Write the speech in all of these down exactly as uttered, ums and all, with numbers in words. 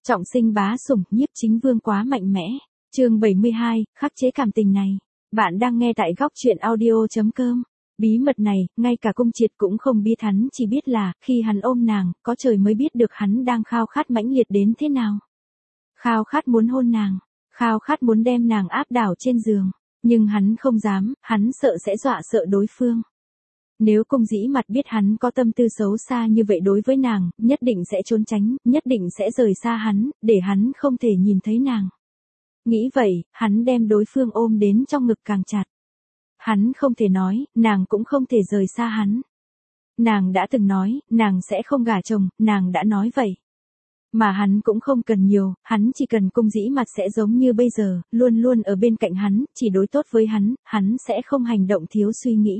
Trọng sinh bá sủng, nhiếp chính vương quá mạnh mẽ. Chương bảy mươi hai, khắc chế cảm tình này. Bạn đang nghe tại góc truyện audio chấm com. Bí mật này, ngay cả Cung Triệt cũng không biết, hắn chỉ biết là, khi hắn ôm nàng, có trời mới biết được hắn đang khao khát mãnh liệt đến thế nào. Khao khát muốn hôn nàng, khao khát muốn đem nàng áp đảo trên giường, nhưng hắn không dám, hắn sợ sẽ dọa sợ đối phương. Nếu Cung Dĩ Mặt biết hắn có tâm tư xấu xa như vậy đối với nàng, nhất định sẽ trốn tránh, nhất định sẽ rời xa hắn, để hắn không thể nhìn thấy nàng. Nghĩ vậy, hắn đem đối phương ôm đến trong ngực càng chặt. Hắn không thể nói, nàng cũng không thể rời xa hắn. Nàng đã từng nói, nàng sẽ không gả chồng, nàng đã nói vậy. Mà hắn cũng không cần nhiều, hắn chỉ cần Cung Dĩ Mặt sẽ giống như bây giờ, luôn luôn ở bên cạnh hắn, chỉ đối tốt với hắn, hắn sẽ không hành động thiếu suy nghĩ.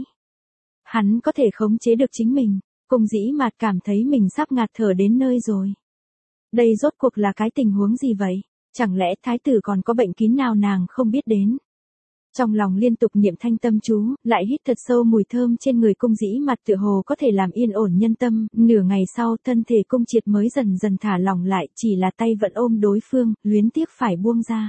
Hắn có thể khống chế được chính mình. Cung Dĩ Mặt cảm thấy mình sắp ngạt thở đến nơi rồi. Đây rốt cuộc là cái tình huống gì vậy? Chẳng lẽ thái tử còn có bệnh kín nào nàng không biết đến? Trong lòng liên tục niệm thanh tâm chú, lại hít thật sâu mùi thơm trên người Cung Dĩ Mặt, tựa hồ có thể làm yên ổn nhân tâm. Nửa ngày sau, thân thể Cung Triệt mới dần dần thả lỏng lại, chỉ là tay vẫn ôm đối phương, luyến tiếc phải buông ra.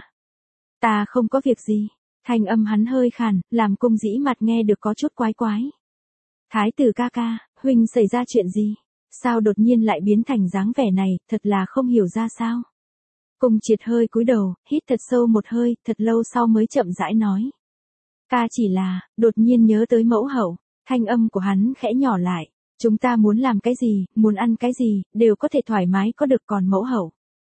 Ta không có việc gì. Thanh âm hắn hơi khàn, làm Cung Dĩ Mặt nghe được có chút quái quái. Thái tử ca ca, huynh xảy ra chuyện gì? Sao đột nhiên lại biến thành dáng vẻ này, thật là không hiểu ra sao. Cung Triệt hơi cúi đầu, hít thật sâu một hơi, thật lâu sau mới chậm rãi nói. Ca chỉ là, đột nhiên nhớ tới mẫu hậu. Thanh âm của hắn khẽ nhỏ lại. Chúng ta muốn làm cái gì, muốn ăn cái gì, đều có thể thoải mái có được, còn mẫu hậu.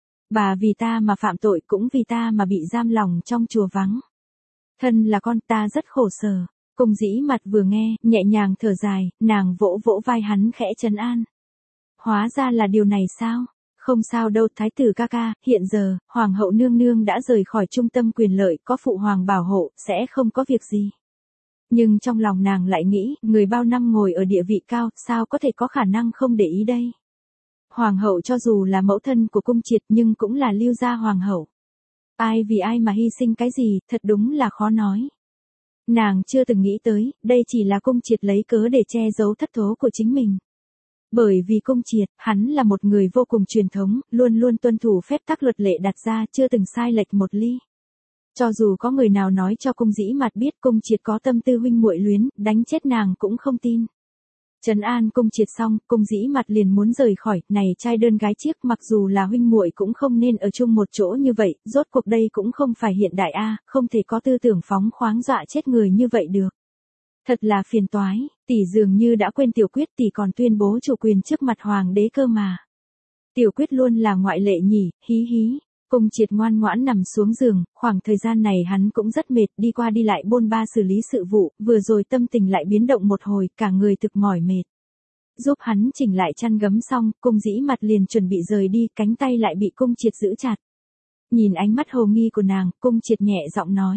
Bà vì ta mà phạm tội, cũng vì ta mà bị giam lòng trong chùa vắng. Thân là con, ta rất khổ sở. Cung Dĩ Mặt vừa nghe, nhẹ nhàng thở dài, nàng vỗ vỗ vai hắn khẽ trấn an. Hóa ra là điều này sao? Không sao đâu thái tử ca ca, hiện giờ, hoàng hậu nương nương đã rời khỏi trung tâm quyền lợi, có phụ hoàng bảo hộ, sẽ không có việc gì. Nhưng trong lòng nàng lại nghĩ, người bao năm ngồi ở địa vị cao, sao có thể có khả năng không để ý đây? Hoàng hậu cho dù là mẫu thân của Cung Triệt nhưng cũng là Lưu gia hoàng hậu. Ai vì ai mà hy sinh cái gì, thật đúng là khó nói. Nàng chưa từng nghĩ tới, đây chỉ là Cung Triệt lấy cớ để che giấu thất thố của chính mình. Bởi vì Cung Triệt, hắn là một người vô cùng truyền thống, luôn luôn tuân thủ phép tắc luật lệ đặt ra, chưa từng sai lệch một ly. Cho dù có người nào nói cho Cung Dĩ Mặt biết Cung Triệt có tâm tư huynh muội luyến, đánh chết nàng cũng không tin. Trấn an Cung Triệt xong, Cung Dĩ Mặt liền muốn rời khỏi, này trai đơn gái chiếc, mặc dù là huynh muội cũng không nên ở chung một chỗ như vậy, rốt cuộc đây cũng không phải hiện đại a, không thể có tư tưởng phóng khoáng dọa chết người như vậy được. Thật là phiền toái, tỷ dường như đã quên Tiểu Quyết, tỷ còn tuyên bố chủ quyền trước mặt hoàng đế cơ mà. Tiểu Quyết luôn là ngoại lệ nhỉ, hí hí. Cung Triệt ngoan ngoãn nằm xuống giường, khoảng thời gian này hắn cũng rất mệt, đi qua đi lại bôn ba xử lý sự vụ, vừa rồi tâm tình lại biến động một hồi, cả người thực mỏi mệt. Giúp hắn chỉnh lại chăn gấm xong, Cung Dĩ Mặt liền chuẩn bị rời đi, cánh tay lại bị Cung Triệt giữ chặt. Nhìn ánh mắt hồ nghi của nàng, Cung Triệt nhẹ giọng nói.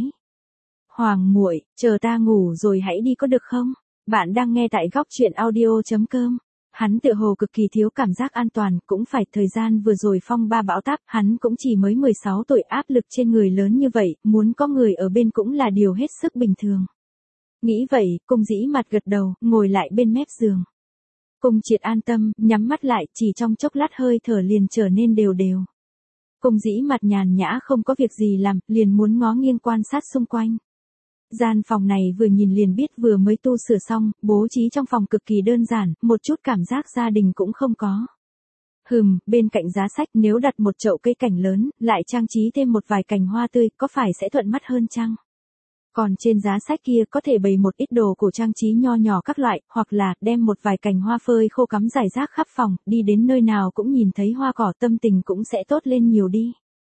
Hoàng muội, chờ ta ngủ rồi hãy đi có được không? Bạn đang nghe tại góc truyện audio chấm com. Hắn tựa hồ cực kỳ thiếu cảm giác an toàn, cũng phải thời gian vừa rồi phong ba bão táp, hắn cũng chỉ mới mười sáu tuổi, áp lực trên người lớn như vậy, muốn có người ở bên cũng là điều hết sức bình thường. Nghĩ vậy, Cung Dĩ Mặt gật đầu, ngồi lại bên mép giường. Cung Triệt an tâm, nhắm mắt lại, chỉ trong chốc lát hơi thở liền trở nên đều đều. Cung Dĩ Mặt nhàn nhã không có việc gì làm, liền muốn ngó nghiêng quan sát xung quanh. Gian phòng này vừa nhìn liền biết vừa mới tu sửa xong, bố trí trong phòng cực kỳ đơn giản, một chút cảm giác gia đình cũng không có. Hừm, bên cạnh giá sách nếu đặt một chậu cây cảnh lớn, lại trang trí thêm một vài cành hoa tươi, có phải sẽ thuận mắt hơn chăng? Còn trên giá sách kia có thể bày một ít đồ cổ trang trí nho nhỏ các loại, hoặc là đem một vài cành hoa phơi khô cắm rải rác khắp phòng, đi đến nơi nào cũng nhìn thấy hoa cỏ, tâm tình cũng sẽ tốt lên nhiều đi.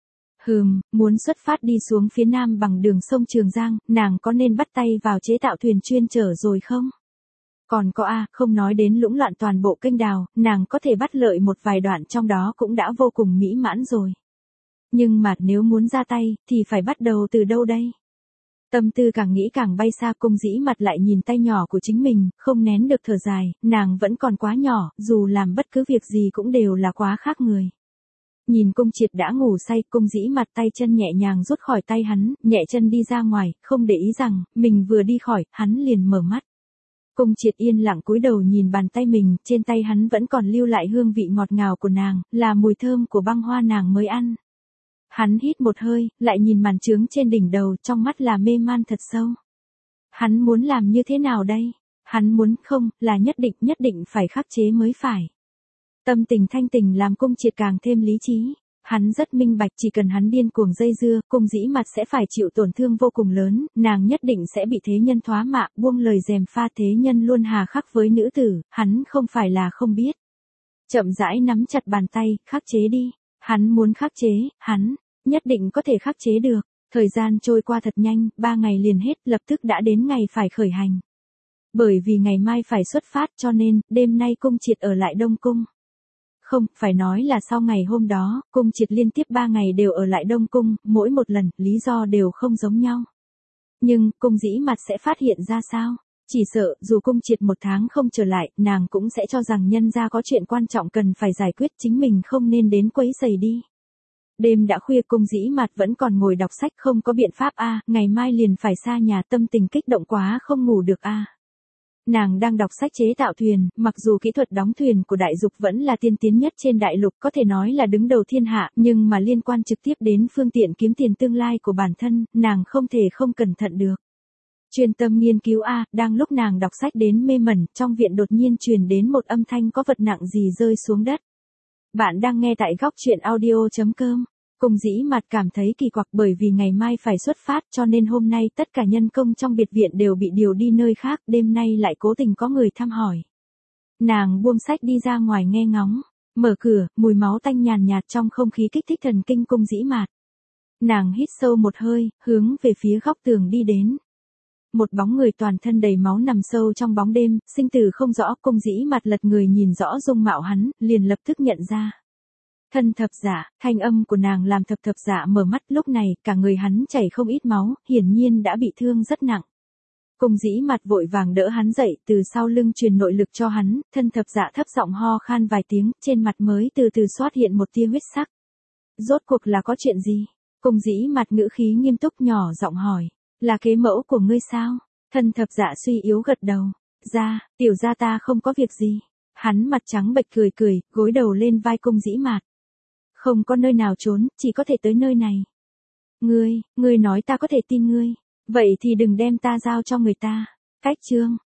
Hừm, muốn xuất phát đi xuống phía nam bằng đường sông Trường Giang, nàng có nên bắt tay vào chế tạo thuyền chuyên chở rồi không? Còn có a, không nói đến lũng loạn toàn bộ kênh đào, nàng có thể bắt lợi một vài đoạn trong đó cũng đã vô cùng mỹ mãn rồi. Nhưng mà nếu muốn ra tay, thì phải bắt đầu từ đâu đây? Tâm tư càng nghĩ càng bay xa, Cung Dĩ Mặt lại nhìn tay nhỏ của chính mình, không nén được thở dài, nàng vẫn còn quá nhỏ, dù làm bất cứ việc gì cũng đều là quá khác người. Nhìn Cung Triệt đã ngủ say, Cung Dĩ Mặt tay chân nhẹ nhàng rút khỏi tay hắn, nhẹ chân đi ra ngoài, không để ý rằng, mình vừa đi khỏi, hắn liền mở mắt. Cung Triệt yên lặng cúi đầu nhìn bàn tay mình, trên tay hắn vẫn còn lưu lại hương vị ngọt ngào của nàng, là mùi thơm của băng hoa nàng mới ăn. Hắn hít một hơi, lại nhìn màn trướng trên đỉnh đầu, trong mắt là mê man thật sâu. Hắn muốn làm như thế nào đây? Hắn muốn không, là nhất định, nhất định phải khắc chế mới phải. Tâm tình thanh tình làm Cung Triệt càng thêm lý trí. Hắn rất minh bạch, chỉ cần hắn điên cuồng dây dưa, Cung Dĩ Mạt sẽ phải chịu tổn thương vô cùng lớn, nàng nhất định sẽ bị thế nhân thoá mạ, buông lời gièm pha thế nhân luôn hà khắc với nữ tử, hắn không phải là không biết. Chậm rãi nắm chặt bàn tay, khắc chế đi. Hắn muốn khắc chế, hắn nhất định có thể khắc chế được. Thời gian trôi qua thật nhanh, ba ngày liền hết, lập tức đã đến ngày phải khởi hành. Bởi vì ngày mai phải xuất phát cho nên, đêm nay Cung Triệt ở lại Đông Cung. Không, phải nói là sau ngày hôm đó, Cung Triệt liên tiếp ba ngày đều ở lại Đông Cung, mỗi một lần, lý do đều không giống nhau. Nhưng, Cung Dĩ Mạt sẽ phát hiện ra sao? Chỉ sợ, dù Cung Triệt một tháng không trở lại, nàng cũng sẽ cho rằng nhân gia có chuyện quan trọng cần phải giải quyết, chính mình không nên đến quấy rầy đi. Đêm đã khuya, Cung Dĩ Mạt vẫn còn ngồi đọc sách, không có biện pháp a, ngày mai liền phải xa nhà, tâm tình kích động quá không ngủ được a. Nàng đang đọc sách chế tạo thuyền, mặc dù kỹ thuật đóng thuyền của Đại Dục vẫn là tiên tiến nhất trên đại lục, có thể nói là đứng đầu thiên hạ, nhưng mà liên quan trực tiếp đến phương tiện kiếm tiền tương lai của bản thân, nàng không thể không cẩn thận được. Chuyên tâm nghiên cứu a, đang lúc nàng đọc sách đến mê mẩn, trong viện đột nhiên truyền đến một âm thanh có vật nặng gì rơi xuống đất. Bạn đang nghe tại góc truyện audio chấm com. Cung Dĩ Mạt cảm thấy kỳ quặc, bởi vì ngày mai phải xuất phát cho nên hôm nay tất cả nhân công trong biệt viện đều bị điều đi nơi khác, đêm nay lại cố tình có người thăm hỏi. Nàng buông sách đi ra ngoài nghe ngóng, mở cửa, mùi máu tanh nhàn nhạt trong không khí kích thích thần kinh Cung Dĩ Mạt. Nàng hít sâu một hơi, hướng về phía góc tường đi đến. Một bóng người toàn thân đầy máu nằm sâu trong bóng đêm, sinh tử không rõ. Cung Dĩ Mạt lật người nhìn rõ dung mạo hắn, liền lập tức nhận ra. Thân thập dạ, thanh âm của nàng làm thập thập dạ mở mắt, lúc này, cả người hắn chảy không ít máu, hiển nhiên đã bị thương rất nặng. Cung Dĩ Mạt vội vàng đỡ hắn dậy, từ sau lưng truyền nội lực cho hắn, thân thập dạ thấp giọng ho khan vài tiếng, trên mặt mới từ từ xuất hiện một tia huyết sắc. Rốt cuộc là có chuyện gì? Cung Dĩ Mạt ngữ khí nghiêm túc nhỏ giọng hỏi, là kế mẫu của ngươi sao? Thân thập dạ suy yếu gật đầu, ra, tiểu gia ta không có việc gì. Hắn mặt trắng bệch cười cười, gối đầu lên vai Cung Dĩ Mạt. Không có nơi nào trốn, chỉ có thể tới nơi này. Ngươi, ngươi nói ta có thể tin ngươi. Vậy thì đừng đem ta giao cho người ta. Cách chương.